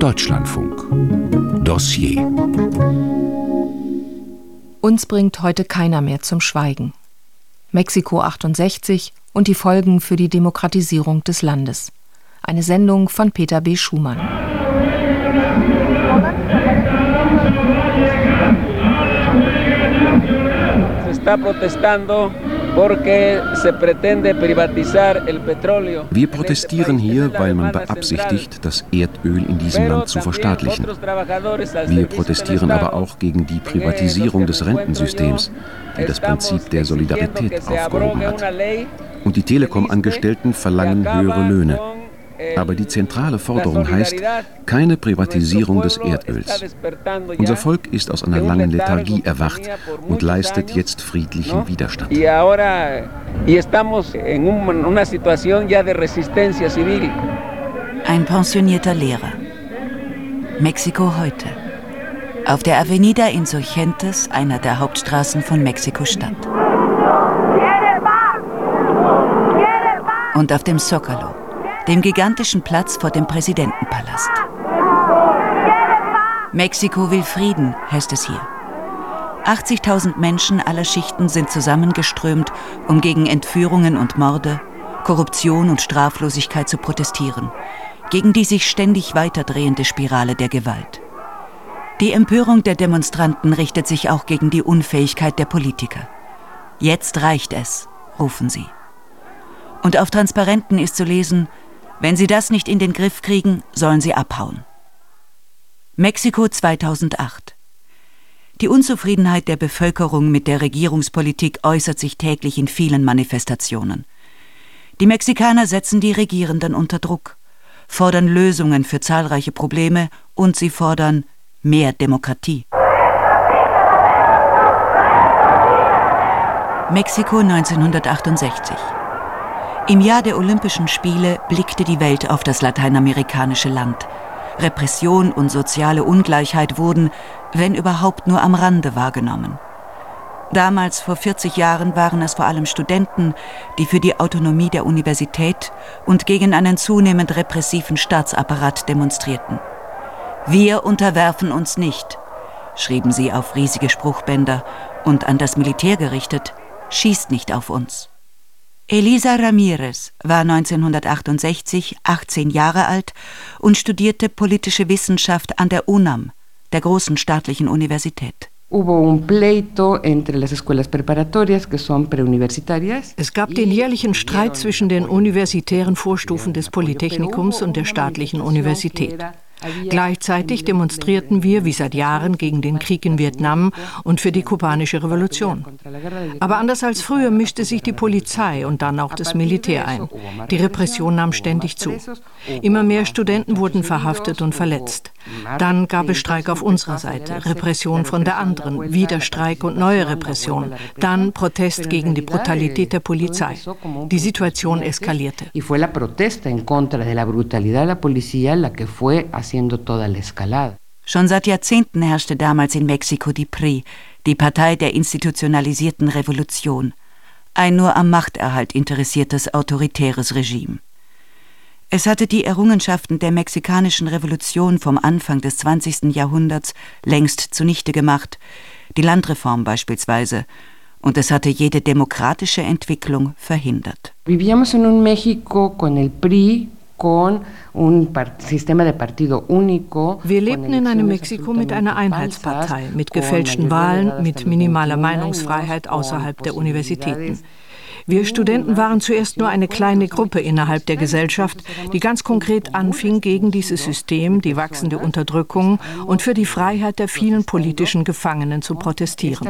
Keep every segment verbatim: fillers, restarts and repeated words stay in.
Deutschlandfunk. Dossier. Uns bringt heute keiner mehr zum Schweigen. Mexiko achtundsechzig und die Folgen für die Demokratisierung des Landes. Eine Sendung von Peter B. Schumann. Se está protestando. Wir protestieren hier, weil man beabsichtigt, das Erdöl in diesem Land zu verstaatlichen. Wir protestieren aber auch gegen die Privatisierung des Rentensystems, die das Prinzip der Solidarität aufgehoben hat. Und die Telekom-Angestellten verlangen höhere Löhne. Aber die zentrale Forderung heißt, keine Privatisierung des Erdöls. Unser Volk ist aus einer langen Lethargie erwacht und leistet jetzt friedlichen Widerstand. Ein pensionierter Lehrer. Mexiko heute. Auf der Avenida Insurgentes, einer der Hauptstraßen von Mexiko-Stadt. Und auf dem Zócalo, dem gigantischen Platz vor dem Präsidentenpalast. Mexiko will Frieden, heißt es hier. achtzigtausend Menschen aller Schichten sind zusammengeströmt, um gegen Entführungen und Morde, Korruption und Straflosigkeit zu protestieren, gegen die sich ständig weiterdrehende Spirale der Gewalt. Die Empörung der Demonstranten richtet sich auch gegen die Unfähigkeit der Politiker. Jetzt reicht es, rufen sie. Und auf Transparenten ist zu lesen: Wenn sie das nicht in den Griff kriegen, sollen sie abhauen. Mexiko zweitausendacht. Die Unzufriedenheit der Bevölkerung mit der Regierungspolitik äußert sich täglich in vielen Manifestationen. Die Mexikaner setzen die Regierenden unter Druck, fordern Lösungen für zahlreiche Probleme und sie fordern mehr Demokratie. Mexiko neunzehnhundertachtundsechzig. Im Jahr der Olympischen Spiele blickte die Welt auf das lateinamerikanische Land. Repression und soziale Ungleichheit wurden, wenn überhaupt, nur am Rande wahrgenommen. Damals, vor vierzig Jahren, waren es vor allem Studenten, die für die Autonomie der Universität und gegen einen zunehmend repressiven Staatsapparat demonstrierten. Wir unterwerfen uns nicht, schrieben sie auf riesige Spruchbänder, und an das Militär gerichtet: schießt nicht auf uns. Elisa Ramirez war neunzehnhundertachtundsechzig achtzehn Jahre alt und studierte politische Wissenschaft an der UNAM, der großen staatlichen Universität. Es gab den jährlichen Streit zwischen den universitären Vorstufen des Polytechnikums und der staatlichen Universität. Gleichzeitig demonstrierten wir wie seit Jahren gegen den Krieg in Vietnam und für die kubanische Revolution. Aber anders als früher mischte sich die Polizei und dann auch das Militär ein. Die Repression nahm ständig zu. Immer mehr Studenten wurden verhaftet und verletzt. Dann gab es Streik auf unserer Seite, Repression von der anderen, wieder Streik und neue Repression. Dann Protest gegen die Brutalität der Polizei. Die Situation eskalierte. Schon seit Jahrzehnten herrschte damals in Mexiko die P R I, die Partei der institutionalisierten Revolution. Ein nur am Machterhalt interessiertes autoritäres Regime. Es hatte die Errungenschaften der mexikanischen Revolution vom Anfang des zwanzigsten Jahrhunderts längst zunichte gemacht, die Landreform beispielsweise, und es hatte jede demokratische Entwicklung verhindert. Vivíamos en un México con el P R I. Wir lebten in einem Mexiko mit einer Einheitspartei, mit gefälschten Wahlen, mit minimaler Meinungsfreiheit außerhalb der Universitäten. Wir Studenten waren zuerst nur eine kleine Gruppe innerhalb der Gesellschaft, die ganz konkret anfing, gegen dieses System, die wachsende Unterdrückung und für die Freiheit der vielen politischen Gefangenen zu protestieren.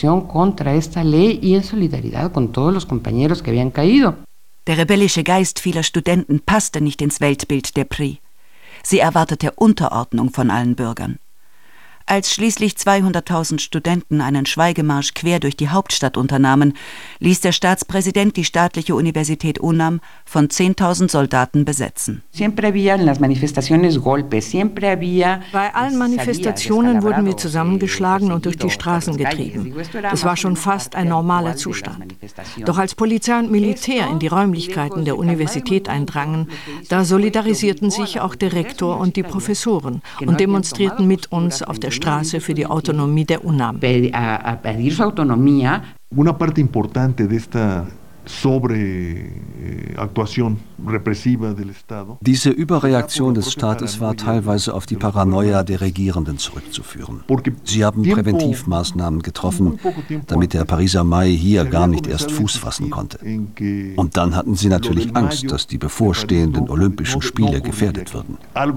Der rebellische Geist vieler Studenten passte nicht ins Weltbild der P R I. Sie erwartete Unterordnung von allen Bürgern. Als schließlich zweihunderttausend Studenten einen Schweigemarsch quer durch die Hauptstadt unternahmen, ließ der Staatspräsident die staatliche Universität UNAM von zehntausend Soldaten besetzen. Bei allen Manifestationen wurden wir zusammengeschlagen und durch die Straßen getrieben. Es war schon fast ein normaler Zustand. Doch als Polizei und Militär in die Räumlichkeiten der Universität eindrangen, da solidarisierten sich auch der Rektor und die Professoren und demonstrierten mit uns auf der Straße für die Autonomie der UNAM. Una parte importante de esta Sobreaktuación represiva del Estado. Diese Überreaktion des Staates war teilweise auf die Paranoia der Regierenden zurückzuführen. Sie haben Präventivmaßnahmen getroffen, damit der Pariser Mai hier gar nicht erst Fuß fassen konnte. Und dann hatten sie natürlich Angst, dass die bevorstehenden Olympischen Spiele gefährdet würden.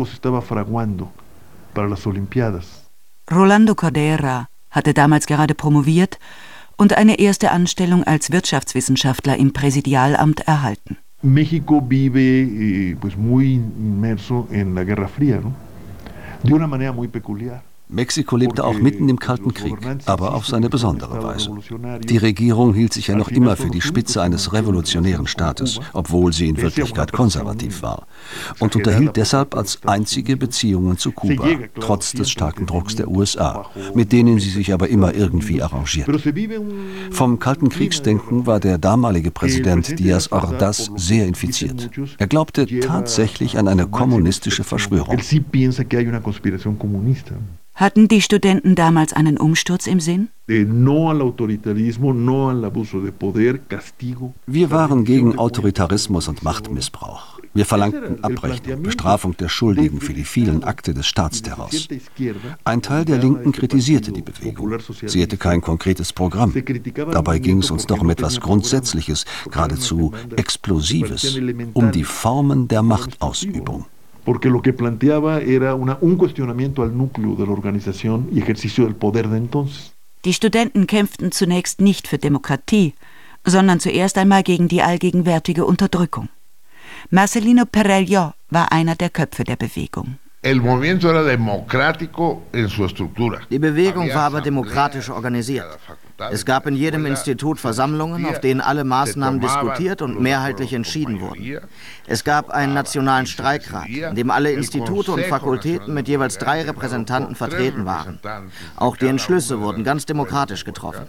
Rolando Cordera hatte damals gerade promoviert und eine erste Anstellung als Wirtschaftswissenschaftler im Präsidialamt erhalten. México vive pues muy inmerso en la Guerra Fría, ¿no? De una manera muy peculiar. Mexiko lebte auch mitten im Kalten Krieg, aber auf seine besondere Weise. Die Regierung hielt sich ja noch immer für die Spitze eines revolutionären Staates, obwohl sie in Wirklichkeit konservativ war, und unterhielt deshalb als einzige Beziehungen zu Kuba, trotz des starken Drucks der U S A, mit denen sie sich aber immer irgendwie arrangiert. Vom Kalten Kriegsdenken war der damalige Präsident Díaz Ordaz sehr infiziert. Er glaubte tatsächlich an eine kommunistische Verschwörung. Hatten die Studenten damals einen Umsturz im Sinn? Wir waren gegen Autoritarismus und Machtmissbrauch. Wir verlangten Abrechnung, Bestrafung der Schuldigen für die vielen Akte des Staatsterrors. Ein Teil der Linken kritisierte die Bewegung. Sie hätte kein konkretes Programm. Dabei ging es uns doch um etwas Grundsätzliches, geradezu Explosives, um die Formen der Machtausübung. Porque lo que planteaba era una, un cuestionamiento al núcleo de la organización y ejercicio del poder de entonces. Die Studenten kämpften zunächst nicht für Demokratie, sondern zuerst einmal gegen die allgegenwärtige Unterdrückung. Marcelino Perelló war einer der Köpfe der Bewegung. El movimiento era democrático en su estructura. Die Bewegung war aber demokratisch organisiert. Es gab in jedem Institut Versammlungen, auf denen alle Maßnahmen diskutiert und mehrheitlich entschieden wurden. Es gab einen nationalen Streikrat, in dem alle Institute und Fakultäten mit jeweils drei Repräsentanten vertreten waren. Auch die Entschlüsse wurden ganz demokratisch getroffen.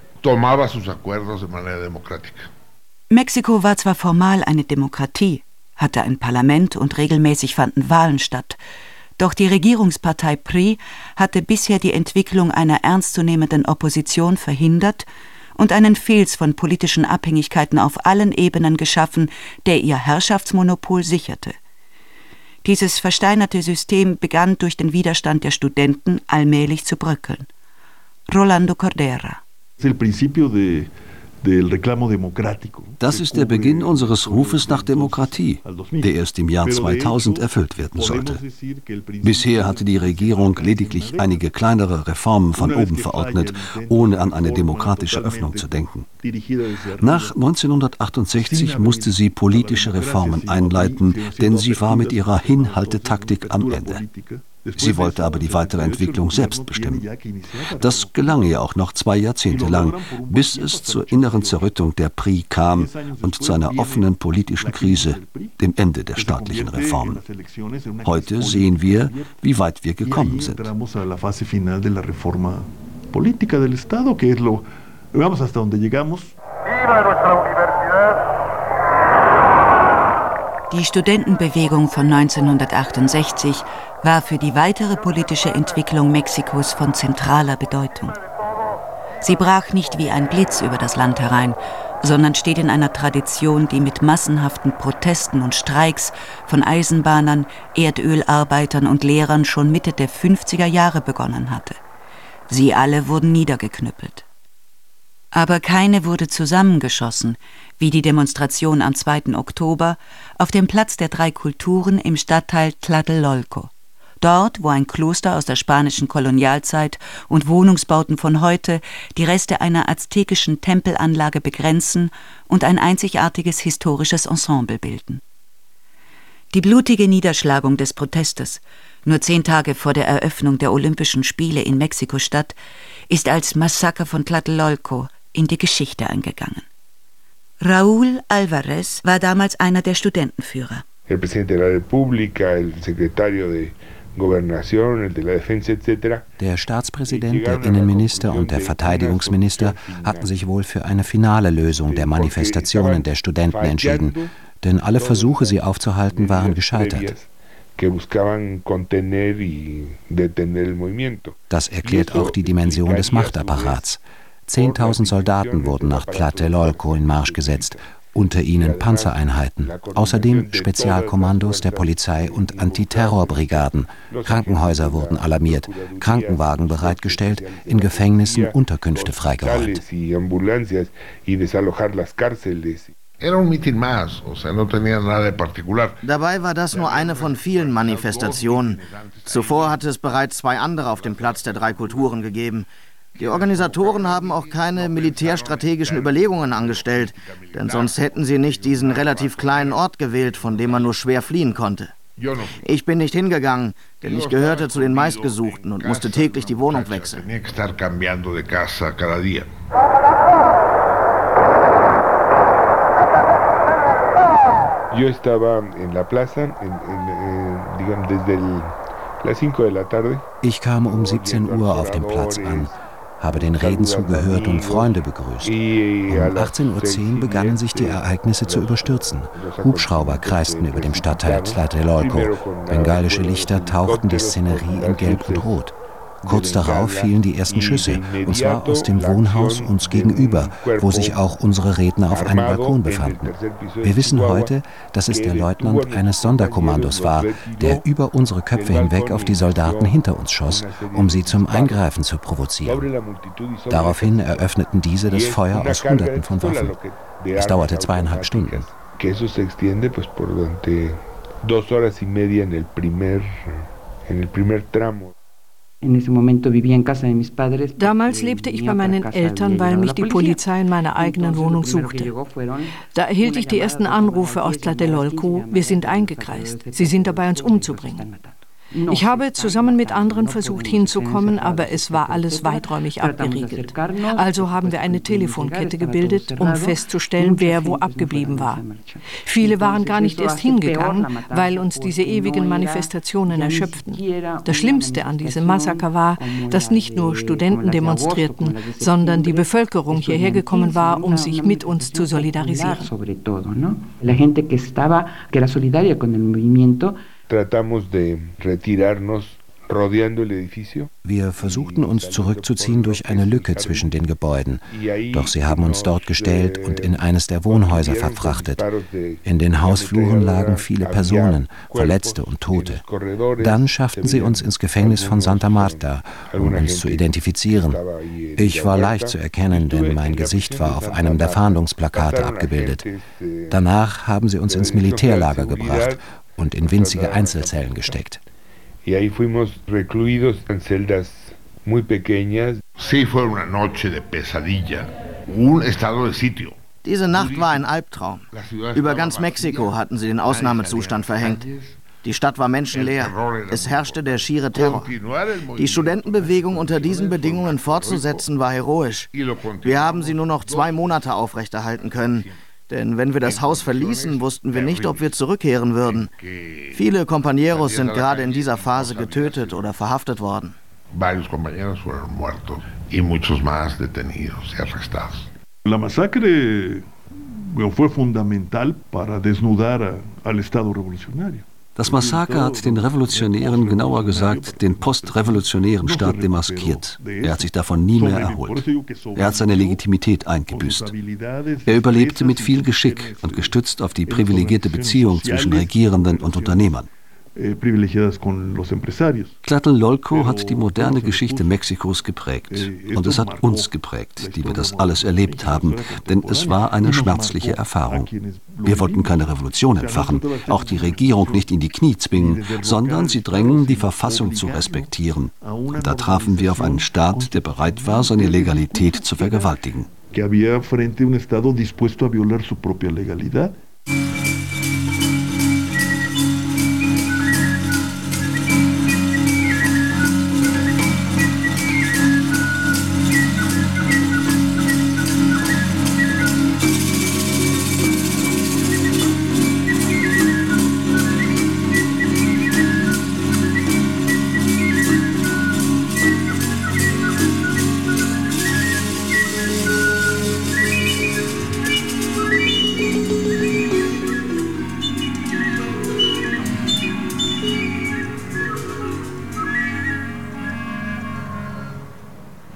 Mexiko war zwar formal eine Demokratie, hatte ein Parlament und regelmäßig fanden Wahlen statt. Doch die Regierungspartei P R I hatte bisher die Entwicklung einer ernstzunehmenden Opposition verhindert und einen Filz von politischen Abhängigkeiten auf allen Ebenen geschaffen, der ihr Herrschaftsmonopol sicherte. Dieses versteinerte System begann durch den Widerstand der Studenten allmählich zu bröckeln. Rolando Cordera. Das ist der Beginn unseres Rufes nach Demokratie, der erst im Jahr zweitausend erfüllt werden sollte. Bisher hatte die Regierung lediglich einige kleinere Reformen von oben verordnet, ohne an eine demokratische Öffnung zu denken. Nach neunzehnhundertachtundsechzig musste sie politische Reformen einleiten, denn sie war mit ihrer Hinhaltetaktik am Ende. Sie wollte aber die weitere Entwicklung selbst bestimmen. Das gelang ihr auch noch zwei Jahrzehnte lang, bis es zur inneren Zerrüttung der P R I kam und zu einer offenen politischen Krise, dem Ende der staatlichen Reformen. Heute sehen wir, wie weit wir gekommen sind. Die Studentenbewegung von neunzehnhundertachtundsechzig war für die weitere politische Entwicklung Mexikos von zentraler Bedeutung. Sie brach nicht wie ein Blitz über das Land herein, sondern steht in einer Tradition, die mit massenhaften Protesten und Streiks von Eisenbahnern, Erdölarbeitern und Lehrern schon Mitte der fünfziger Jahre begonnen hatte. Sie alle wurden niedergeknüppelt. Aber keine wurde zusammengeschossen, wie die Demonstration am zweiten Oktober auf dem Platz der drei Kulturen im Stadtteil Tlatelolco. Dort, wo ein Kloster aus der spanischen Kolonialzeit und Wohnungsbauten von heute die Reste einer aztekischen Tempelanlage begrenzen und ein einzigartiges historisches Ensemble bilden. Die blutige Niederschlagung des Protestes, nur zehn Tage vor der Eröffnung der Olympischen Spiele in Mexiko-Stadt, ist als Massaker von Tlatelolco in die Geschichte eingegangen. Raúl Alvarez war damals einer der Studentenführer. El presidente de la República, el secretario de Gobernación, el de la Defensa etcétera. Der Staatspräsident, der Innenminister und der Verteidigungsminister hatten sich wohl für eine finale Lösung der Manifestationen der Studenten entschieden, denn alle Versuche, sie aufzuhalten, waren gescheitert. Das erklärt auch die Dimension des Machtapparats. Zehntausend Soldaten wurden nach Tlatelolco in Marsch gesetzt, unter ihnen Panzereinheiten, außerdem Spezialkommandos der Polizei und Antiterrorbrigaden. Krankenhäuser wurden alarmiert, Krankenwagen bereitgestellt, in Gefängnissen Unterkünfte freigeräumt. Dabei war das nur eine von vielen Manifestationen. Zuvor hatte es bereits zwei andere auf dem Platz der drei Kulturen gegeben. Die Organisatoren haben auch keine militärstrategischen Überlegungen angestellt, denn sonst hätten sie nicht diesen relativ kleinen Ort gewählt, von dem man nur schwer fliehen konnte. Ich bin nicht hingegangen, denn ich gehörte zu den meistgesuchten und musste täglich die Wohnung wechseln. Yo estaba en la plaza, en, en, en, digamos, desde el, las cinco de la tarde. Ich kam um siebzehn Uhr auf dem Platz an, habe den Reden zugehört und Freunde begrüßt. Um achtzehn Uhr zehn begannen sich die Ereignisse zu überstürzen. Hubschrauber kreisten über dem Stadtteil Tlatelolco. Bengalische Lichter tauchten die Szenerie in Gelb und Rot. Kurz darauf fielen die ersten Schüsse, und zwar aus dem Wohnhaus uns gegenüber, wo sich auch unsere Redner auf einem Balkon befanden. Wir wissen heute, dass es der Leutnant eines Sonderkommandos war, der über unsere Köpfe hinweg auf die Soldaten hinter uns schoss, um sie zum Eingreifen zu provozieren. Daraufhin eröffneten diese das Feuer aus Hunderten von Waffen. Es dauerte zweieinhalb Stunden. Damals lebte ich bei meinen Eltern, weil mich die Polizei in meiner eigenen Wohnung suchte. Da erhielt ich die ersten Anrufe aus Tlatelolco, wir sind eingekreist, sie sind dabei, uns umzubringen. Ich habe zusammen mit anderen versucht hinzukommen, aber es war alles weiträumig abgeriegelt. Also haben wir eine Telefonkette gebildet, um festzustellen, wer wo abgeblieben war. Viele waren gar nicht erst hingegangen, weil uns diese ewigen Manifestationen erschöpften. Das Schlimmste an diesem Massaker war, dass nicht nur Studenten demonstrierten, sondern die Bevölkerung hierher gekommen war, um sich mit uns zu solidarisieren. Tratamos de retirarnos rodeando el edificio. Wir versuchten uns zurückzuziehen durch eine Lücke zwischen den Gebäuden, doch sie haben uns dort gestellt und in eines der Wohnhäuser verfrachtet. In den Hausfluren lagen viele Personen, Verletzte und Tote. Dann schafften sie uns ins Gefängnis von Santa Marta, um uns zu identifizieren. Ich war leicht zu erkennen, denn mein Gesicht war auf einem der Fahndungsplakate abgebildet. Danach haben sie uns ins Militärlager gebracht und in winzige Einzelzellen gesteckt. Y ahí fuimos recluidos en celdas muy pequeñas. Sí, fue una noche de pesadilla, un estado de sitio. Diese Nacht war ein Albtraum. Über ganz Mexiko hatten sie den Ausnahmezustand verhängt. Die Stadt war menschenleer. Es herrschte der schiere Terror. Die Studentenbewegung unter diesen Bedingungen fortzusetzen, war heroisch. Wir haben sie nur noch zwei Monate aufrechterhalten können. Denn wenn wir das Haus verließen, wussten wir nicht, ob wir zurückkehren würden. Viele Compañeros sind gerade in dieser Phase getötet oder verhaftet worden. La masacre fue fundamental para desnudar al Estado revolucionario. Das Massaker hat den Revolutionären, genauer gesagt den postrevolutionären Staat demaskiert. Er hat sich davon nie mehr erholt. Er hat seine Legitimität eingebüßt. Er überlebte mit viel Geschick und gestützt auf die privilegierte Beziehung zwischen Regierenden und Unternehmern. Tlatelolco hat die moderne Geschichte Mexikos geprägt. Und es hat uns geprägt, die wir das alles erlebt haben, denn es war eine schmerzliche Erfahrung. Wir wollten keine Revolution entfachen, auch die Regierung nicht in die Knie zwingen, sondern sie drängen, die Verfassung zu respektieren. Und da trafen wir auf einen Staat, der bereit war, seine Legalität zu vergewaltigen.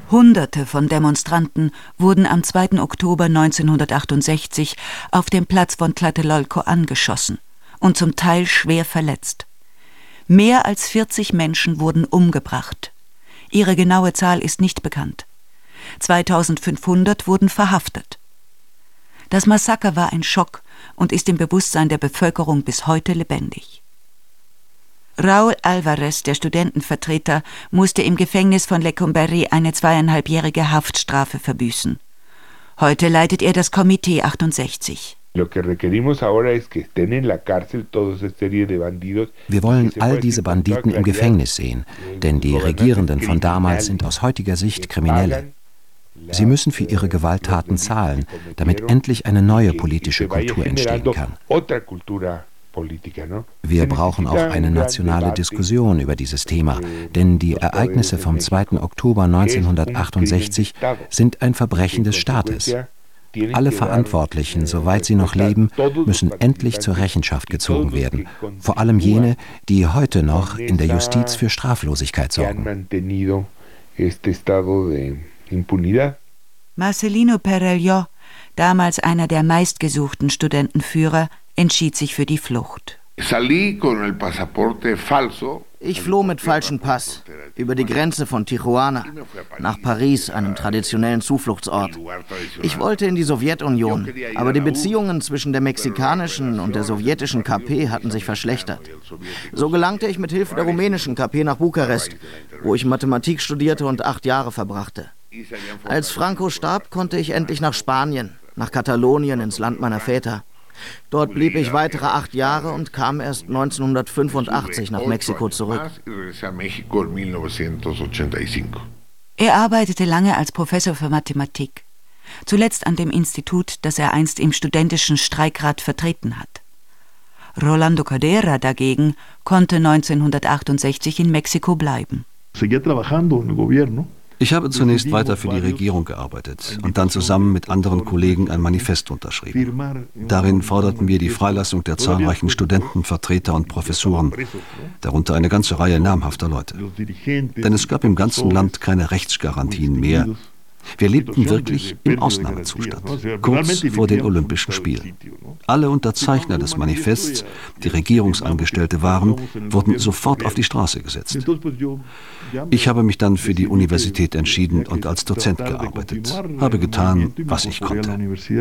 Hunderte von Demonstranten wurden am zweiten Oktober neunzehnhundertachtundsechzig auf dem Platz von Tlatelolco angeschossen und zum Teil schwer verletzt. Mehr als vierzig Menschen wurden umgebracht. Ihre genaue Zahl ist nicht bekannt. zweitausendfünfhundert wurden verhaftet. Das Massaker war ein Schock und ist im Bewusstsein der Bevölkerung bis heute lebendig. Raúl Alvarez, der Studentenvertreter, musste im Gefängnis von Lecumberri eine zweieinhalbjährige Haftstrafe verbüßen. Heute leitet er das Komitee achtundsechzig. Wir wollen all diese Banditen im Gefängnis sehen, denn die Regierenden von damals sind aus heutiger Sicht Kriminelle. Sie müssen für ihre Gewalttaten zahlen, damit endlich eine neue politische Kultur entstehen kann. Wir brauchen auch eine nationale Diskussion über dieses Thema, denn die Ereignisse vom zweiten Oktober neunzehnhundertachtundsechzig sind ein Verbrechen des Staates. Alle Verantwortlichen, soweit sie noch leben, müssen endlich zur Rechenschaft gezogen werden, vor allem jene, die heute noch in der Justiz für Straflosigkeit sorgen. Marcelino Perelló, damals einer der meistgesuchten Studentenführer, entschied sich für die Flucht. Ich floh mit falschem Pass über die Grenze von Tijuana nach Paris, einem traditionellen Zufluchtsort. Ich wollte in die Sowjetunion, aber die Beziehungen zwischen der mexikanischen und der sowjetischen K P hatten sich verschlechtert. So gelangte ich mit Hilfe der rumänischen K P nach Bukarest, wo ich Mathematik studierte und acht Jahre verbrachte. Als Franco starb, konnte ich endlich nach Spanien, nach Katalonien, ins Land meiner Väter. Dort blieb ich weitere acht Jahre und kam erst neunzehnhundertfünfundachtzig nach Mexiko zurück. Er arbeitete lange als Professor für Mathematik, zuletzt an dem Institut, das er einst im studentischen Streikrat vertreten hat. Rolando Codera dagegen konnte neunzehnhundertachtundsechzig in Mexiko bleiben. Ich habe zunächst weiter für die Regierung gearbeitet und dann zusammen mit anderen Kollegen ein Manifest unterschrieben. Darin forderten wir die Freilassung der zahlreichen Studentenvertreter und Professoren, darunter eine ganze Reihe namhafter Leute. Denn es gab im ganzen Land keine Rechtsgarantien mehr. Wir lebten wirklich im Ausnahmezustand, kurz vor den Olympischen Spielen. Alle Unterzeichner des Manifests, die Regierungsangestellte waren, wurden sofort auf die Straße gesetzt. Ich habe mich dann für die Universität entschieden und als Dozent gearbeitet, habe getan, was ich konnte.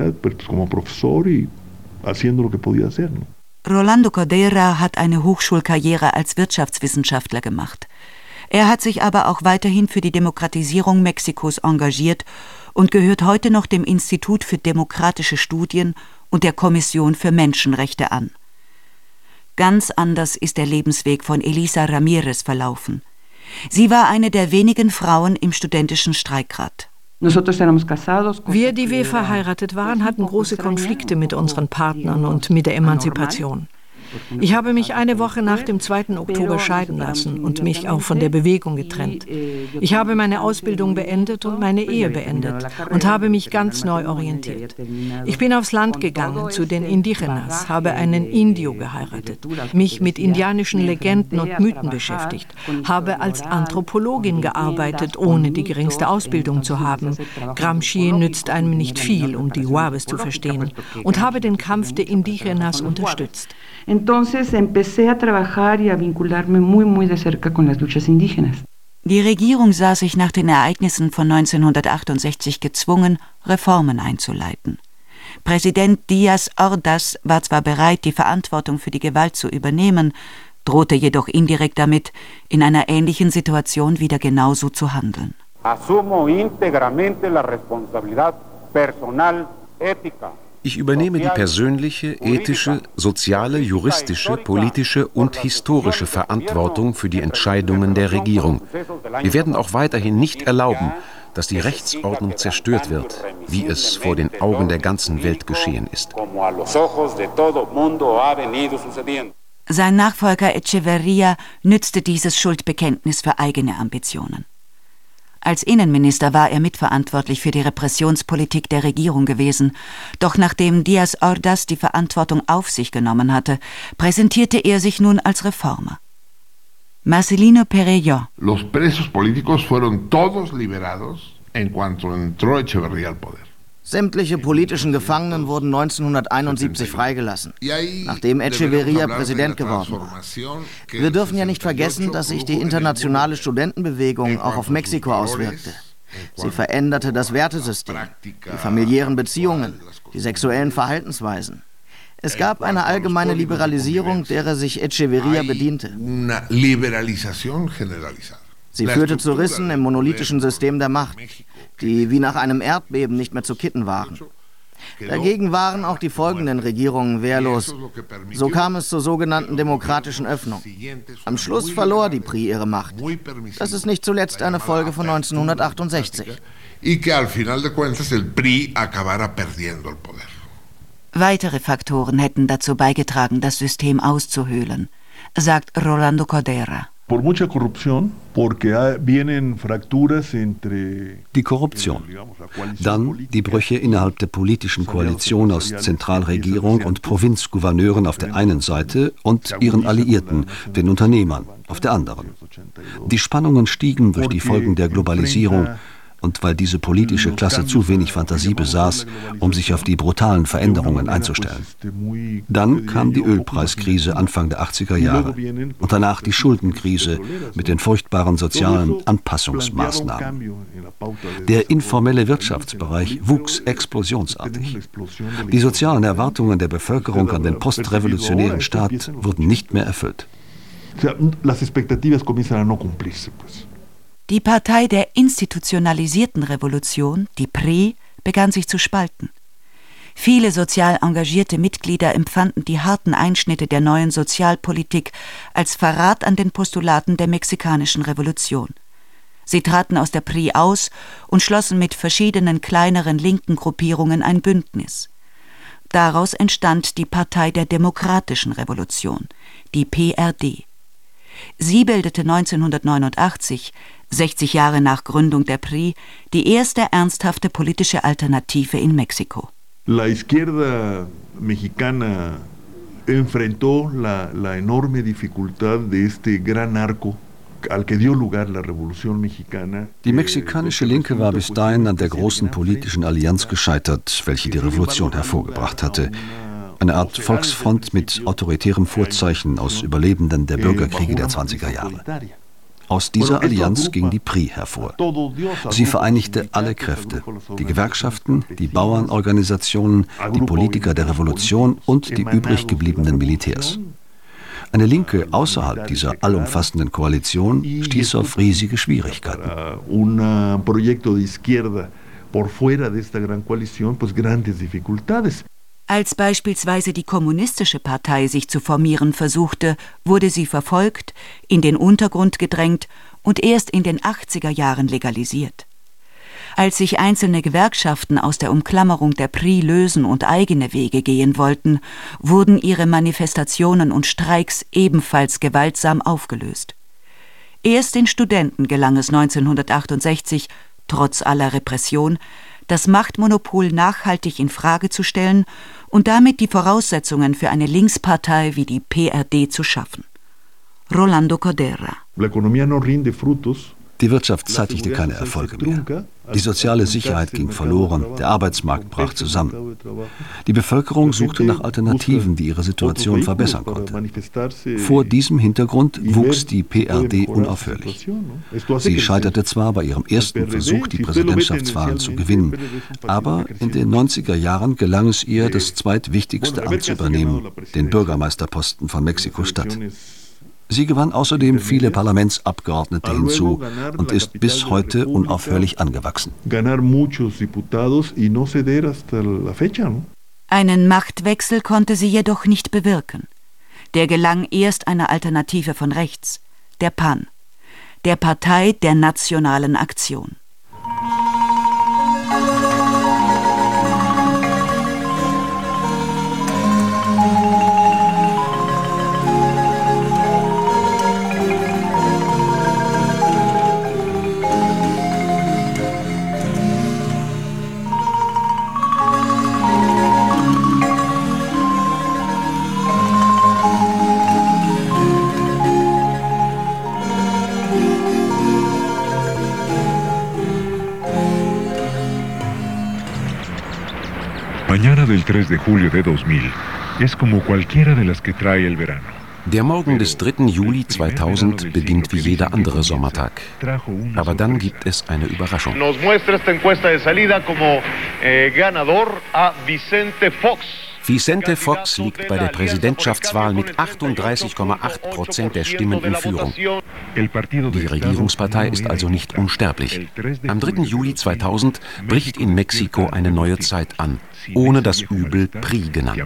Rolando Codera hat eine Hochschulkarriere als Wirtschaftswissenschaftler gemacht. Er hat sich aber auch weiterhin für die Demokratisierung Mexikos engagiert und gehört heute noch dem Institut für demokratische Studien und der Kommission für Menschenrechte an. Ganz anders ist der Lebensweg von Elisa Ramirez verlaufen. Sie war eine der wenigen Frauen im studentischen Streikrat. Wir, die wir verheiratet waren, hatten große Konflikte mit unseren Partnern und mit der Emanzipation. Ich habe mich eine Woche nach dem zweiten Oktober scheiden lassen und mich auch von der Bewegung getrennt. Ich habe meine Ausbildung beendet und meine Ehe beendet und habe mich ganz neu orientiert. Ich bin aufs Land gegangen zu den Indigenas, habe einen Indio geheiratet, mich mit indianischen Legenden und Mythen beschäftigt, habe als Anthropologin gearbeitet, ohne die geringste Ausbildung zu haben. Gramsci nützt einem nicht viel, um die Huaves zu verstehen, und habe den Kampf der Indigenas unterstützt. Entonces empecé a trabajar y a vincularme muy, muy de cerca con las luchas indígenas. Die Regierung sah sich nach den Ereignissen von neunzehnhundertachtundsechzig gezwungen, Reformen einzuleiten. Präsident Díaz Ordaz war zwar bereit, die Verantwortung für die Gewalt zu übernehmen, drohte jedoch indirekt damit, in einer ähnlichen Situation wieder genauso zu handeln. Asumo íntegramente la responsabilidad personal, ética. Ich übernehme die persönliche, ethische, soziale, juristische, politische und historische Verantwortung für die Entscheidungen der Regierung. Wir werden auch weiterhin nicht erlauben, dass die Rechtsordnung zerstört wird, wie es vor den Augen der ganzen Welt geschehen ist. Sein Nachfolger Echeverría nützte dieses Schuldbekenntnis für eigene Ambitionen. Als Innenminister war er mitverantwortlich für die Repressionspolitik der Regierung gewesen. Doch nachdem Díaz Ordaz die Verantwortung auf sich genommen hatte, präsentierte er sich nun als Reformer. Marcelino Perelló. en cuanto entró Echeverría al poder. Sämtliche politischen Gefangenen wurden neunzehnhunderteinundsiebzig freigelassen, nachdem Echeverría Präsident geworden war. Wir dürfen ja nicht vergessen, dass sich die internationale Studentenbewegung auch auf Mexiko auswirkte. Sie veränderte das Wertesystem, die familiären Beziehungen, die sexuellen Verhaltensweisen. Es gab eine allgemeine Liberalisierung, derer sich Echeverría bediente. Sie führte zu Rissen im monolithischen System der Macht, die wie nach einem Erdbeben nicht mehr zu kitten waren. Dagegen waren auch die folgenden Regierungen wehrlos. So kam es zur sogenannten demokratischen Öffnung. Am Schluss verlor die P R I ihre Macht. Das ist nicht zuletzt eine Folge von neunzehnhundertachtundsechzig. Weitere Faktoren hätten dazu beigetragen, das System auszuhöhlen, sagt Rolando Cordera. Die Korruption. Dann die Brüche innerhalb der politischen Koalition aus Zentralregierung und Provinzgouverneuren auf der einen Seite und ihren Alliierten, den Unternehmern, auf der anderen. Die Spannungen stiegen durch die Folgen der Globalisierung und weil diese politische Klasse zu wenig Fantasie besaß, um sich auf die brutalen Veränderungen einzustellen. Dann kam die Ölpreiskrise Anfang der achtziger Jahre und danach die Schuldenkrise mit den furchtbaren sozialen Anpassungsmaßnahmen. Der informelle Wirtschaftsbereich wuchs explosionsartig. Die sozialen Erwartungen der Bevölkerung an den postrevolutionären Staat wurden nicht mehr erfüllt. Die Partei der institutionalisierten Revolution, die P R I, begann sich zu spalten. Viele sozial engagierte Mitglieder empfanden die harten Einschnitte der neuen Sozialpolitik als Verrat an den Postulaten der mexikanischen Revolution. Sie traten aus der P R I aus und schlossen mit verschiedenen kleineren linken Gruppierungen ein Bündnis. Daraus entstand die Partei der demokratischen Revolution, die P R D. Sie bildete neunzehnhundertneunundachtzig, sechzig Jahre nach Gründung der P R I, die erste ernsthafte politische Alternative in Mexiko. La izquierda mexicana enfrentó la, la enorme dificultad de este gran arco al que dio lugar la Revolución Mexicana. Die mexikanische Linke war bis dahin an der großen politischen Allianz gescheitert, welche die Revolution hervorgebracht hatte. Eine Art Volksfront mit autoritärem Vorzeichen aus Überlebenden der Bürgerkriege der zwanziger Jahre. Aus dieser Allianz ging die P R I hervor. Sie vereinigte alle Kräfte, die Gewerkschaften, die Bauernorganisationen, die Politiker der Revolution und die übrig gebliebenen Militärs. Eine Linke außerhalb dieser allumfassenden Koalition stieß auf riesige Schwierigkeiten. Un proyecto de izquierda por fuera de esta gran coalición, pues grandes dificultades. Als beispielsweise die Kommunistische Partei sich zu formieren versuchte, wurde sie verfolgt, in den Untergrund gedrängt und erst in den achtziger Jahren legalisiert. Als sich einzelne Gewerkschaften aus der Umklammerung der P R I lösen und eigene Wege gehen wollten, wurden ihre Manifestationen und Streiks ebenfalls gewaltsam aufgelöst. Erst den Studenten gelang es neunzehnhundertachtundsechzig, trotz aller Repression, das Machtmonopol nachhaltig in Frage zu stellen und damit die Voraussetzungen für eine Linkspartei wie die P R D zu schaffen. Rolando Cordera. Die Wirtschaft zeitigte keine Erfolge mehr. Die soziale Sicherheit ging verloren, der Arbeitsmarkt brach zusammen. Die Bevölkerung suchte nach Alternativen, die ihre Situation verbessern konnte. Vor diesem Hintergrund wuchs die P R D unaufhörlich. Sie scheiterte zwar bei ihrem ersten Versuch, die Präsidentschaftswahlen zu gewinnen, aber in den neunziger Jahren gelang es ihr, das zweitwichtigste Amt zu übernehmen, den Bürgermeisterposten von Mexiko-Stadt. Sie gewann außerdem viele Parlamentsabgeordnete hinzu und ist bis heute unaufhörlich angewachsen. Einen Machtwechsel konnte sie jedoch nicht bewirken. Der gelang erst einer Alternative von rechts, der P A N, der Partei der Nationalen Aktion. mañana del tres de julio de dos mil es como cualquiera de las que trae el verano. Der Morgen des dritten Juli zweitausend beginnt wie jeder andere Sommertag. Aber dann gibt es eine Überraschung. Nos muestra esta encuesta de salida como eh, ganador a Vicente Fox. Vicente Fox liegt bei der Präsidentschaftswahl mit achtunddreißig Komma acht Prozent der Stimmen in Führung. Die Regierungspartei ist also nicht unsterblich. Am dritten Juli zweitausend bricht in Mexiko eine neue Zeit an, ohne das Übel P R I genannt.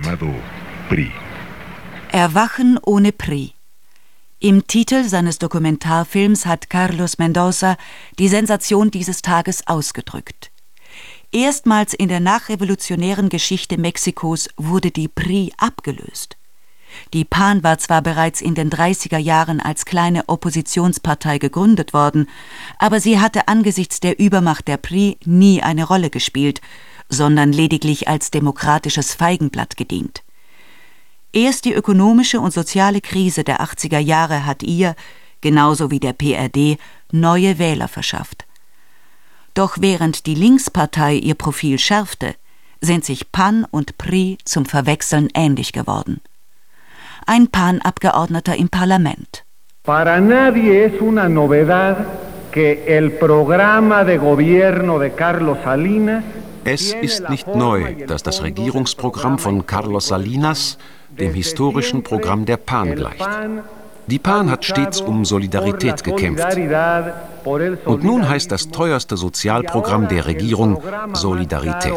Erwachen ohne P R I. Im Titel seines Dokumentarfilms hat Carlos Mendoza die Sensation dieses Tages ausgedrückt. Erstmals in der nachrevolutionären Geschichte Mexikos wurde die P R I abgelöst. Die P A N war zwar bereits in den dreißiger Jahren als kleine Oppositionspartei gegründet worden, aber sie hatte angesichts der Übermacht der P R I nie eine Rolle gespielt, sondern lediglich als demokratisches Feigenblatt gedient. Erst die ökonomische und soziale Krise der achtziger Jahre hat ihr, genauso wie der P R D, neue Wähler verschafft. Doch während die Linkspartei ihr Profil schärfte, sind sich P A N und P R I zum Verwechseln ähnlich geworden. Ein P A N-Abgeordneter im Parlament. Para nadie es una novedad que el programa de gobierno de Carlos Salinas. Es ist nicht neu, dass das Regierungsprogramm von Carlos Salinas dem historischen Programm der P A N gleicht. Die P A N hat stets um Solidarität gekämpft. Und nun heißt das teuerste Sozialprogramm der Regierung Solidarität.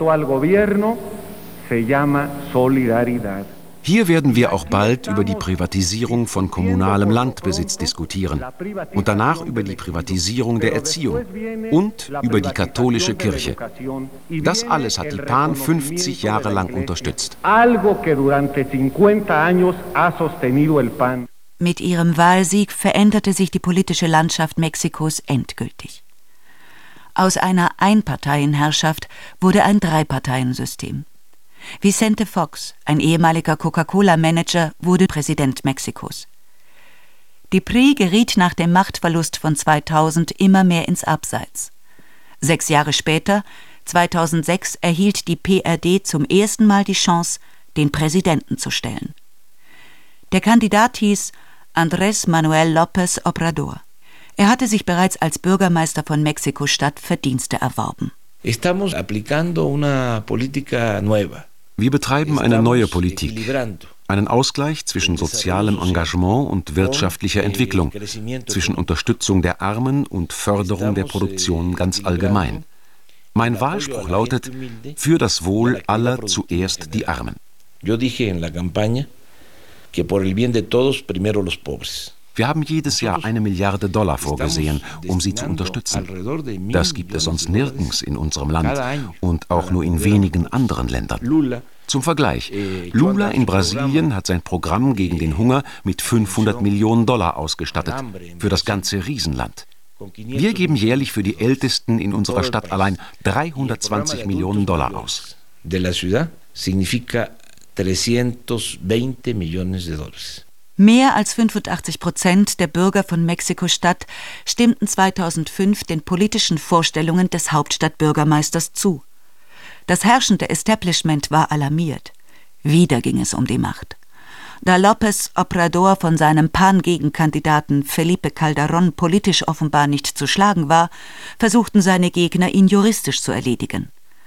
Hier werden wir auch bald über die Privatisierung von kommunalem Landbesitz diskutieren und danach über die Privatisierung der Erziehung und über die katholische Kirche. Das alles hat die P A N fünfzig Jahre lang unterstützt. Mit ihrem Wahlsieg veränderte sich die politische Landschaft Mexikos endgültig. Aus einer Einparteienherrschaft wurde ein Dreiparteiensystem. Vicente Fox, ein ehemaliger Coca-Cola-Manager, wurde Präsident Mexikos. Die P R I geriet nach dem Machtverlust von zweitausend immer mehr ins Abseits. Sechs Jahre später, zweitausendsechs, erhielt die P R D zum ersten Mal die Chance, den Präsidenten zu stellen. Der Kandidat hieß Andrés Manuel López Obrador. Er hatte sich bereits als Bürgermeister von Mexiko-Stadt Verdienste erworben. Estamos aplicando una política nueva. Wir betreiben eine neue Politik, einen Ausgleich zwischen sozialem Engagement und wirtschaftlicher Entwicklung, zwischen Unterstützung der Armen und Förderung der Produktion ganz allgemein. Mein Wahlspruch lautet: Für das Wohl aller zuerst die Armen. Yo dije en la campaña que por el bien de todos primero los pobres. Wir haben jedes Jahr eine Milliarde Dollar vorgesehen, um sie zu unterstützen. Das gibt es sonst nirgends in unserem Land und auch nur in wenigen anderen Ländern. Zum Vergleich, Lula in Brasilien hat sein Programm gegen den Hunger mit fünfhundert Millionen Dollar ausgestattet, für das ganze Riesenland. Wir geben jährlich für die Ältesten in unserer Stadt allein dreihundertzwanzig Millionen Dollar aus. De la ciudad significa trescientos veinte millones de dólares. Mehr als fünfundachtzig Prozent der Bürger von Mexiko-Stadt stimmten zweitausendfünf den politischen Vorstellungen des Hauptstadtbürgermeisters zu. Das herrschende Establishment war alarmiert. Wieder ging es um die Macht. Da López Obrador von seinem P A N-Gegenkandidaten Felipe Calderón politisch offenbar nicht zu schlagen war, versuchten seine Gegner, ihn juristisch zu erledigen.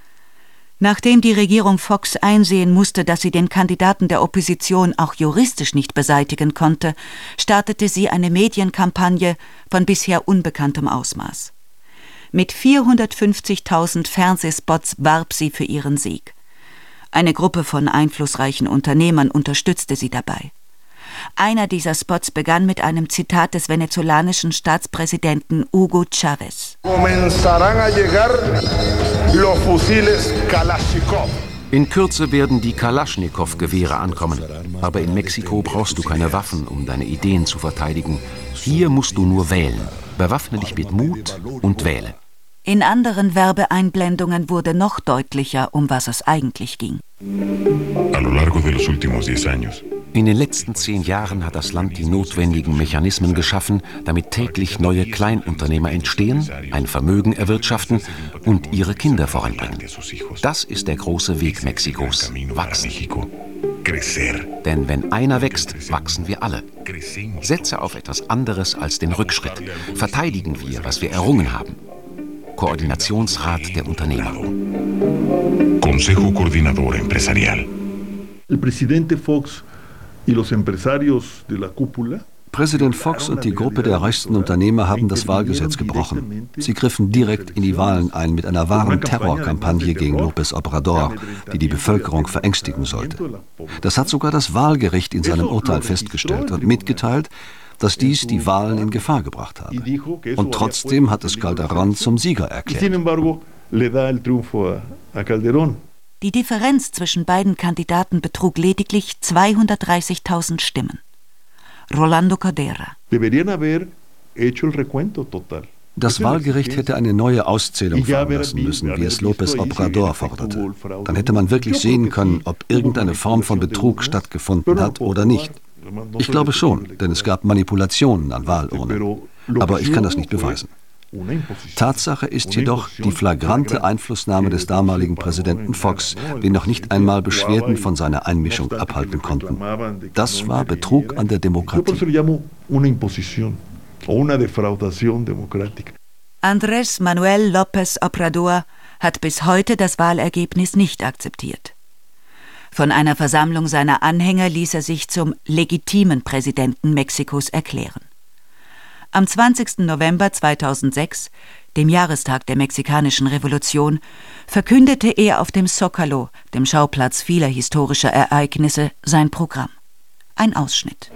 Nachdem die Regierung Fox einsehen musste, dass sie den Kandidaten der Opposition auch juristisch nicht beseitigen konnte, startete sie eine Medienkampagne von bisher unbekanntem Ausmaß. Mit vierhundertfünfzigtausend Fernsehspots warb sie für ihren Sieg. Eine Gruppe von einflussreichen Unternehmern unterstützte sie dabei. Einer dieser Spots begann mit einem Zitat des venezolanischen Staatspräsidenten Hugo Chávez. In Kürze werden die Kalaschnikow-Gewehre ankommen. Aber in Mexiko brauchst du keine Waffen, um deine Ideen zu verteidigen. Hier musst du nur wählen. Bewaffne dich mit Mut und wähle. In anderen Werbeeinblendungen wurde noch deutlicher, um was es eigentlich ging. A lo largo de los últimos diez años, In den letzten zehn Jahren hat das Land die notwendigen Mechanismen geschaffen, damit täglich neue Kleinunternehmer entstehen, ein Vermögen erwirtschaften und ihre Kinder voranbringen. Das ist der große Weg Mexikos: Wachsen. Denn wenn einer wächst, wachsen wir alle. Setze auf etwas anderes als den Rückschritt. Verteidigen wir, was wir errungen haben. Koordinationsrat der Unternehmer. Consejo Coordinador Empresarial. El presidente Fox y los empresarios de la cúpula. Präsident Fox und die Gruppe der reichsten Unternehmer haben das Wahlgesetz gebrochen. Sie griffen direkt in die Wahlen ein mit einer wahren Terrorkampagne gegen López Obrador, die die Bevölkerung verängstigen sollte. Das hat sogar das Wahlgericht in seinem Urteil festgestellt und mitgeteilt, dass dies die Wahlen in Gefahr gebracht habe. Und trotzdem hat es Calderón zum Sieger erklärt. Die Differenz zwischen beiden Kandidaten betrug lediglich zweihundertdreißigtausend Stimmen. Rolando Cordera. Das Wahlgericht hätte eine neue Auszählung veranlassen müssen, wie es López Obrador forderte. Dann hätte man wirklich sehen können, ob irgendeine Form von Betrug stattgefunden hat oder nicht. Ich glaube schon, denn es gab Manipulationen an Wahlurnen. Aber ich kann das nicht beweisen. Tatsache ist jedoch die flagrante Einflussnahme des damaligen Präsidenten Fox, den noch nicht einmal Beschwerden von seiner Einmischung abhalten konnten. Das war Betrug an der Demokratie. Andrés Manuel López Obrador hat bis heute das Wahlergebnis nicht akzeptiert. Von einer Versammlung seiner Anhänger ließ er sich zum legitimen Präsidenten Mexikos erklären. Am zwanzigsten November zweitausendsechs, dem Jahrestag der Mexikanischen Revolution, verkündete er auf dem Zócalo, dem Schauplatz vieler historischer Ereignisse, sein Programm. Ein Ausschnitt.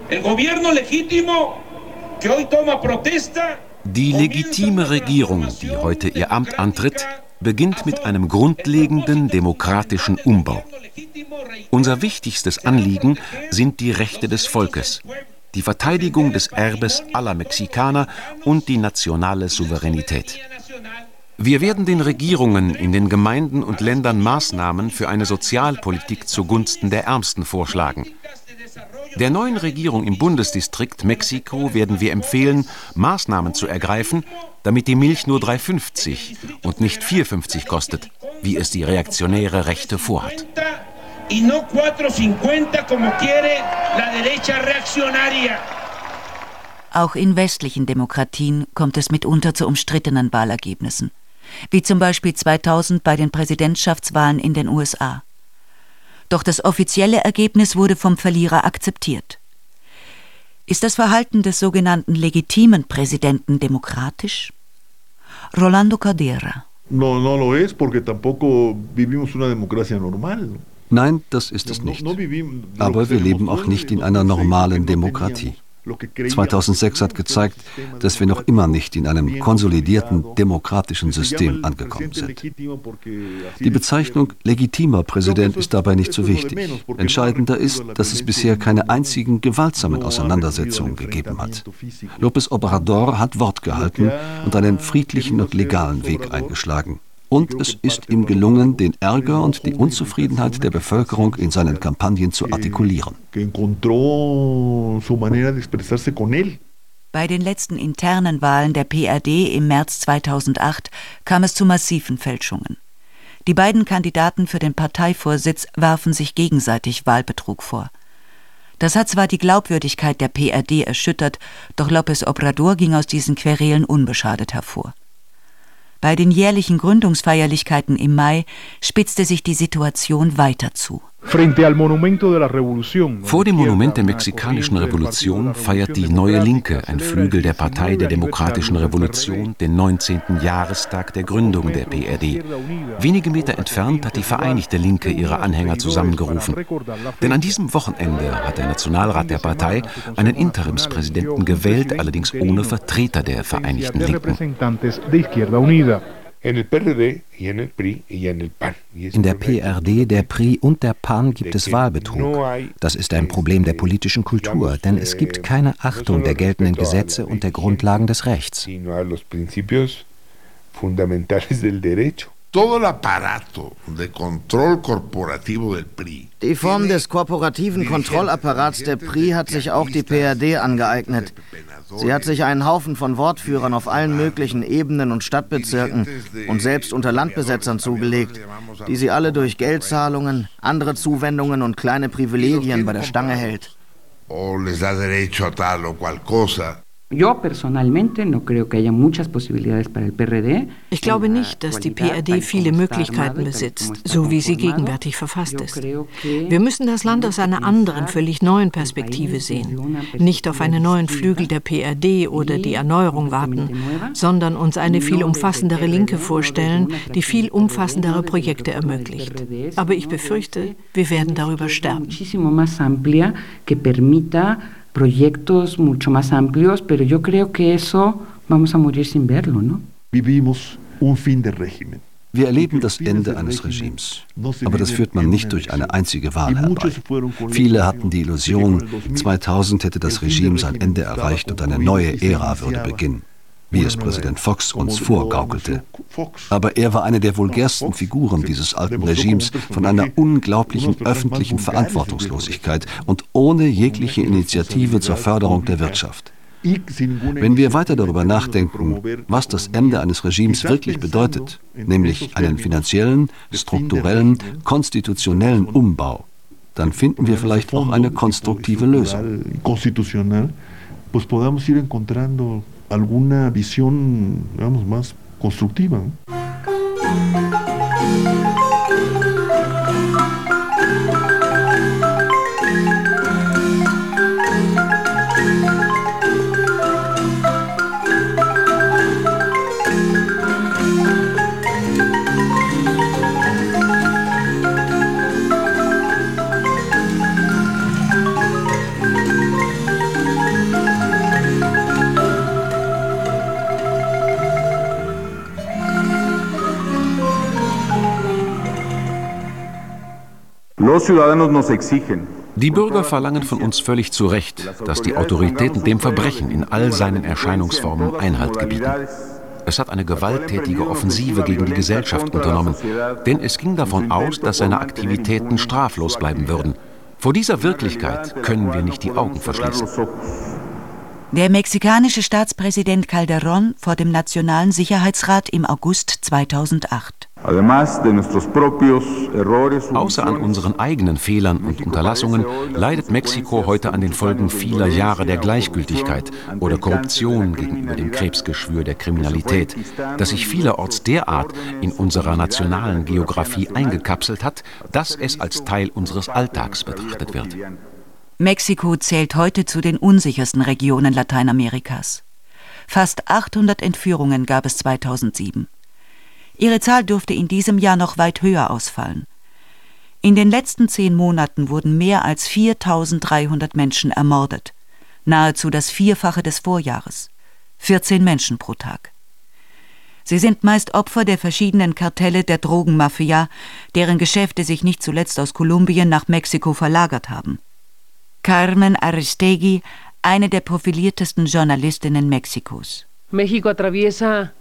Die legitime Regierung, die heute ihr Amt antritt, beginnt mit einem grundlegenden demokratischen Umbau. Unser wichtigstes Anliegen sind die Rechte des Volkes, die Verteidigung des Erbes aller Mexikaner und die nationale Souveränität. Wir werden den Regierungen in den Gemeinden und Ländern Maßnahmen für eine Sozialpolitik zugunsten der Ärmsten vorschlagen. Der neuen Regierung im Bundesdistrikt Mexiko werden wir empfehlen, Maßnahmen zu ergreifen, damit die Milch nur drei fünfzig und nicht vier fünfzig kostet, wie es die reaktionäre Rechte vorhat. Auch in westlichen Demokratien kommt es mitunter zu umstrittenen Wahlergebnissen, wie zum Beispiel zweitausend bei den Präsidentschaftswahlen in den U S A. Doch das offizielle Ergebnis wurde vom Verlierer akzeptiert. Ist das Verhalten des sogenannten legitimen Präsidenten demokratisch? Rolando Cordera. No, no lo es, porque tampoco vivimos una democracia normal. Nein, das ist es nicht. Aber wir leben auch nicht in einer normalen Demokratie. zweitausendsechs hat gezeigt, dass wir noch immer nicht in einem konsolidierten demokratischen System angekommen sind. Die Bezeichnung legitimer Präsident ist dabei nicht so wichtig. Entscheidender ist, dass es bisher keine einzigen gewaltsamen Auseinandersetzungen gegeben hat. López Obrador hat Wort gehalten und einen friedlichen und legalen Weg eingeschlagen. Und es ist ihm gelungen, den Ärger und die Unzufriedenheit der Bevölkerung in seinen Kampagnen zu artikulieren. Bei den letzten internen Wahlen der P R D im März zweitausendacht kam es zu massiven Fälschungen. Die beiden Kandidaten für den Parteivorsitz warfen sich gegenseitig Wahlbetrug vor. Das hat zwar die Glaubwürdigkeit der P R D erschüttert, doch López Obrador ging aus diesen Querelen unbeschadet hervor. Bei den jährlichen Gründungsfeierlichkeiten im Mai spitzte sich die Situation weiter zu. Vor dem Monument der Mexikanischen Revolution feiert die Neue Linke, ein Flügel der Partei der Demokratischen Revolution, den neunzehnten Jahrestag der Gründung der P R D. Wenige Meter entfernt hat die Vereinigte Linke ihre Anhänger zusammengerufen. Denn an diesem Wochenende hat der Nationalrat der Partei einen Interimspräsidenten gewählt, allerdings ohne Vertreter der Vereinigten Linken. In der P R D, der P R I und der P A N gibt es Wahlbetrug. Das ist ein Problem der politischen Kultur, denn es gibt keine Achtung der geltenden Gesetze und der Grundlagen des Rechts. Die Form des korporativen Kontrollapparats der P R I hat sich auch die P R D angeeignet. Sie hat sich einen Haufen von Wortführern auf allen möglichen Ebenen und Stadtbezirken und selbst unter Landbesetzern zugelegt, die sie alle durch Geldzahlungen, andere Zuwendungen und kleine Privilegien bei der Stange hält. Ich glaube nicht, dass die P R D viele Möglichkeiten besitzt, so wie sie gegenwärtig verfasst ist. Wir müssen das Land aus einer anderen, völlig neuen Perspektive sehen. Nicht auf einen neuen Flügel der P R D oder die Erneuerung warten, sondern uns eine viel umfassendere Linke vorstellen, die viel umfassendere Projekte ermöglicht. Aber ich befürchte, wir werden darüber sterben. Proyectos mucho más amplios, pero yo creo que eso vamos a morir sin verlo, ¿no? Vivimos un fin de régimen. Wir erleben das Ende eines Regimes, aber das führt man nicht durch eine einzige Wahl herbei. Viele hatten die Illusion, zweitausend hätte das Regime sein Ende erreicht und eine neue Ära würde beginnen, wie es Präsident Fox uns vorgaukelte. Aber er war eine der vulgärsten Figuren dieses alten Regimes, von einer unglaublichen öffentlichen Verantwortungslosigkeit und ohne jegliche Initiative zur Förderung der Wirtschaft. Wenn wir weiter darüber nachdenken, was das Ende eines Regimes wirklich bedeutet, nämlich einen finanziellen, strukturellen, konstitutionellen Umbau, dann finden wir vielleicht auch eine konstruktive Lösung. Alguna visión, digamos, más constructiva. Die Bürger verlangen von uns völlig zu Recht, dass die Autoritäten dem Verbrechen in all seinen Erscheinungsformen Einhalt gebieten. Es hat eine gewalttätige Offensive gegen die Gesellschaft unternommen, denn es ging davon aus, dass seine Aktivitäten straflos bleiben würden. Vor dieser Wirklichkeit können wir nicht die Augen verschließen. Der mexikanische Staatspräsident Calderón vor dem Nationalen Sicherheitsrat im August zweitausendacht. Außer an unseren eigenen Fehlern und Unterlassungen leidet Mexiko heute an den Folgen vieler Jahre der Gleichgültigkeit oder Korruption gegenüber dem Krebsgeschwür der Kriminalität, das sich vielerorts derart in unserer nationalen Geografie eingekapselt hat, dass es als Teil unseres Alltags betrachtet wird. Mexiko zählt heute zu den unsichersten Regionen Lateinamerikas. Fast achthundert Entführungen gab es zweitausendsieben. Ihre Zahl dürfte in diesem Jahr noch weit höher ausfallen. In den letzten zehn Monaten wurden mehr als viertausenddreihundert Menschen ermordet, nahezu das Vierfache des Vorjahres, vierzehn Menschen pro Tag. Sie sind meist Opfer der verschiedenen Kartelle der Drogenmafia, deren Geschäfte sich nicht zuletzt aus Kolumbien nach Mexiko verlagert haben. Carmen Aristegui, eine der profiliertesten Journalistinnen Mexikos. Mexiko atraviesa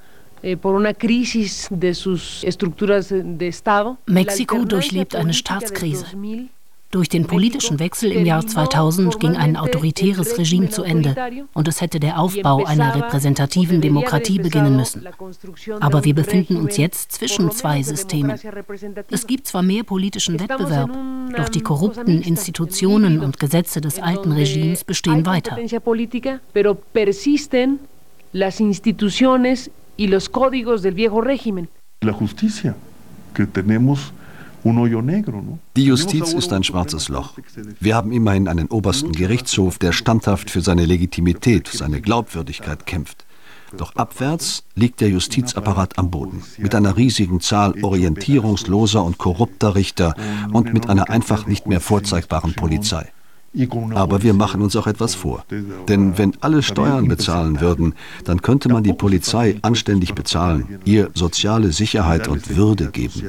Mexiko durchlebt eine Staatskrise. Durch den politischen Wechsel im Jahr zweitausend ging ein autoritäres Regime zu Ende und es hätte der Aufbau einer repräsentativen Demokratie beginnen müssen. Aber wir befinden uns jetzt zwischen zwei Systemen. Es gibt zwar mehr politischen Wettbewerb, doch die korrupten Institutionen und Gesetze des alten Regimes bestehen weiter. Y los códigos del viejo régimen. La justicia que tenemos un hoyo negro, ¿no? Die Justiz ist ein schwarzes Loch. Wir haben immerhin einen obersten Gerichtshof, der standhaft für seine Legitimität, seine Glaubwürdigkeit kämpft. Doch abwärts liegt der Justizapparat am Boden, mit einer riesigen Zahl orientierungsloser und korrupter Richter und mit einer einfach nicht mehr vorzeigbaren Polizei. Aber wir machen uns auch etwas vor. Denn wenn alle Steuern bezahlen würden, dann könnte man die Polizei anständig bezahlen, ihr soziale Sicherheit und Würde geben.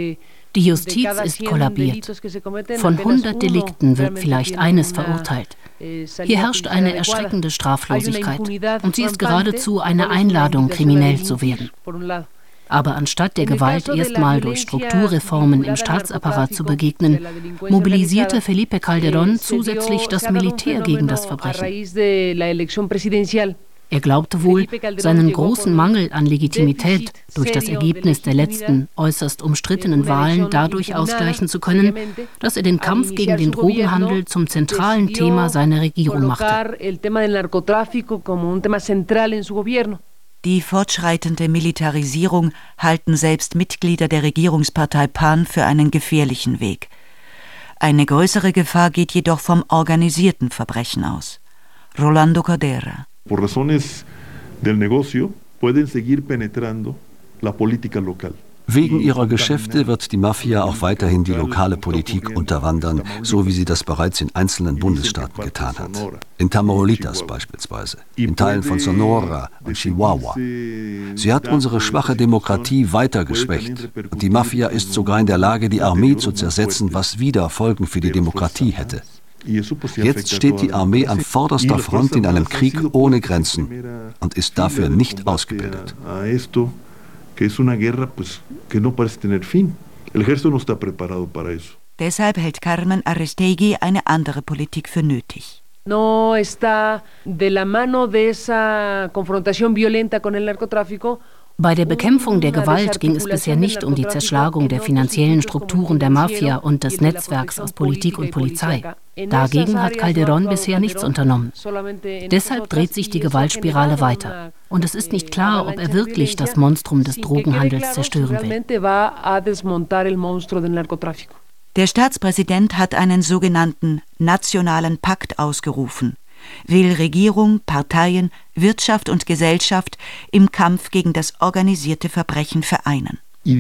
Die Justiz ist kollabiert. Von hundert Delikten wird vielleicht eines verurteilt. Hier herrscht eine erschreckende Straflosigkeit und sie ist geradezu eine Einladung, kriminell zu werden. Aber anstatt der Gewalt erstmal durch Strukturreformen im Staatsapparat zu begegnen, mobilisierte Felipe Calderón zusätzlich das Militär gegen das Verbrechen. Er glaubte wohl, seinen großen Mangel an Legitimität durch das Ergebnis der letzten, äußerst umstrittenen Wahlen dadurch ausgleichen zu können, dass er den Kampf gegen den Drogenhandel zum zentralen Thema seiner Regierung machte. Die fortschreitende Militarisierung halten selbst Mitglieder der Regierungspartei P A N für einen gefährlichen Weg. Eine größere Gefahr geht jedoch vom organisierten Verbrechen aus. Rolando Cordera. Por razones del negocio pueden seguir penetrando la política local. Wegen ihrer Geschäfte wird die Mafia auch weiterhin die lokale Politik unterwandern, so wie sie das bereits in einzelnen Bundesstaaten getan hat. In Tamaulipas beispielsweise, in Teilen von Sonora und Chihuahua. Sie hat unsere schwache Demokratie weiter geschwächt und die Mafia ist sogar in der Lage, die Armee zu zersetzen, was wieder Folgen für die Demokratie hätte. Jetzt steht die Armee an vorderster Front in einem Krieg ohne Grenzen und ist dafür nicht ausgebildet. Deshalb hält Carmen Aristegui eine andere Politik für nötig. No está de la mano de esa confrontación violenta con el narcotráfico. Bei der Bekämpfung der Gewalt ging es bisher nicht um die Zerschlagung der finanziellen Strukturen der Mafia und des Netzwerks aus Politik und Polizei. Dagegen hat Calderón bisher nichts unternommen. Deshalb dreht sich die Gewaltspirale weiter. Und es ist nicht klar, ob er wirklich das Monstrum des Drogenhandels zerstören will. Der Staatspräsident hat einen sogenannten Nationalen Pakt ausgerufen, will Regierung, Parteien, Wirtschaft und Gesellschaft im Kampf gegen das organisierte Verbrechen vereinen.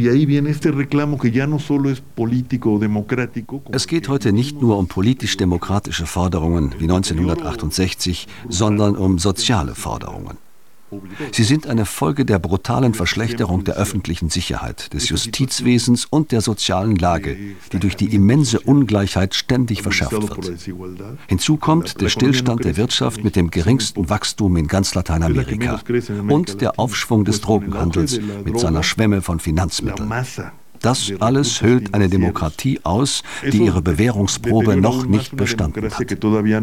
Es geht heute nicht nur um politisch-demokratische Forderungen wie neunzehnhundertachtundsechzig, sondern um soziale Forderungen. Sie sind eine Folge der brutalen Verschlechterung der öffentlichen Sicherheit, des Justizwesens und der sozialen Lage, die durch die immense Ungleichheit ständig verschärft wird. Hinzu kommt der Stillstand der Wirtschaft mit dem geringsten Wachstum in ganz Lateinamerika und der Aufschwung des Drogenhandels mit seiner Schwemme von Finanzmitteln. Das alles hüllt eine Demokratie aus, die ihre Bewährungsprobe noch nicht bestanden hat.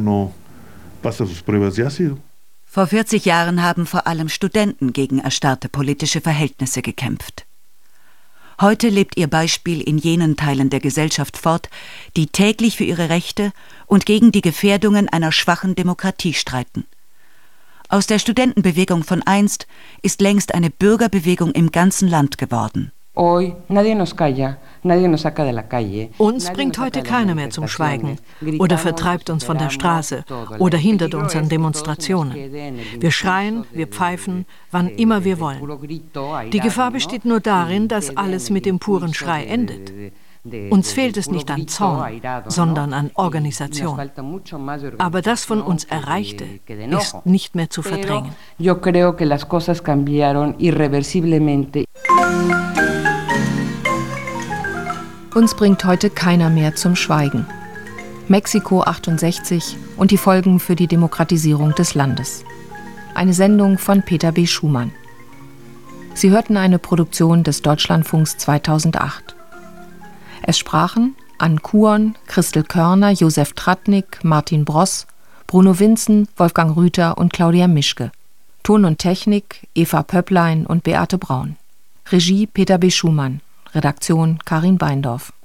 Vor vierzig Jahren haben vor allem Studenten gegen erstarrte politische Verhältnisse gekämpft. Heute lebt ihr Beispiel in jenen Teilen der Gesellschaft fort, die täglich für ihre Rechte und gegen die Gefährdungen einer schwachen Demokratie streiten. Aus der Studentenbewegung von einst ist längst eine Bürgerbewegung im ganzen Land geworden. Uns bringt heute keiner mehr zum Schweigen oder vertreibt uns von der Straße oder hindert uns an Demonstrationen. Wir schreien, wir pfeifen, wann immer wir wollen. Die Gefahr besteht nur darin, dass alles mit dem puren Schrei endet. Uns fehlt es nicht an Zorn, sondern an Organisation. Aber das von uns Erreichte ist nicht mehr zu verdrängen. Uns bringt heute keiner mehr zum Schweigen. Mexiko achtundsechzig und die Folgen für die Demokratisierung des Landes. Eine Sendung von Peter B. Schumann. Sie hörten eine Produktion des Deutschlandfunks zweitausendacht. Es sprachen Ann Kuhn, Christel Körner, Josef Tratnik, Martin Bross, Bruno Winzen, Wolfgang Rüther und Claudia Mischke. Ton und Technik Eva Pöpplein und Beate Braun. Regie Peter B. Schumann. Redaktion Karin Beindorf.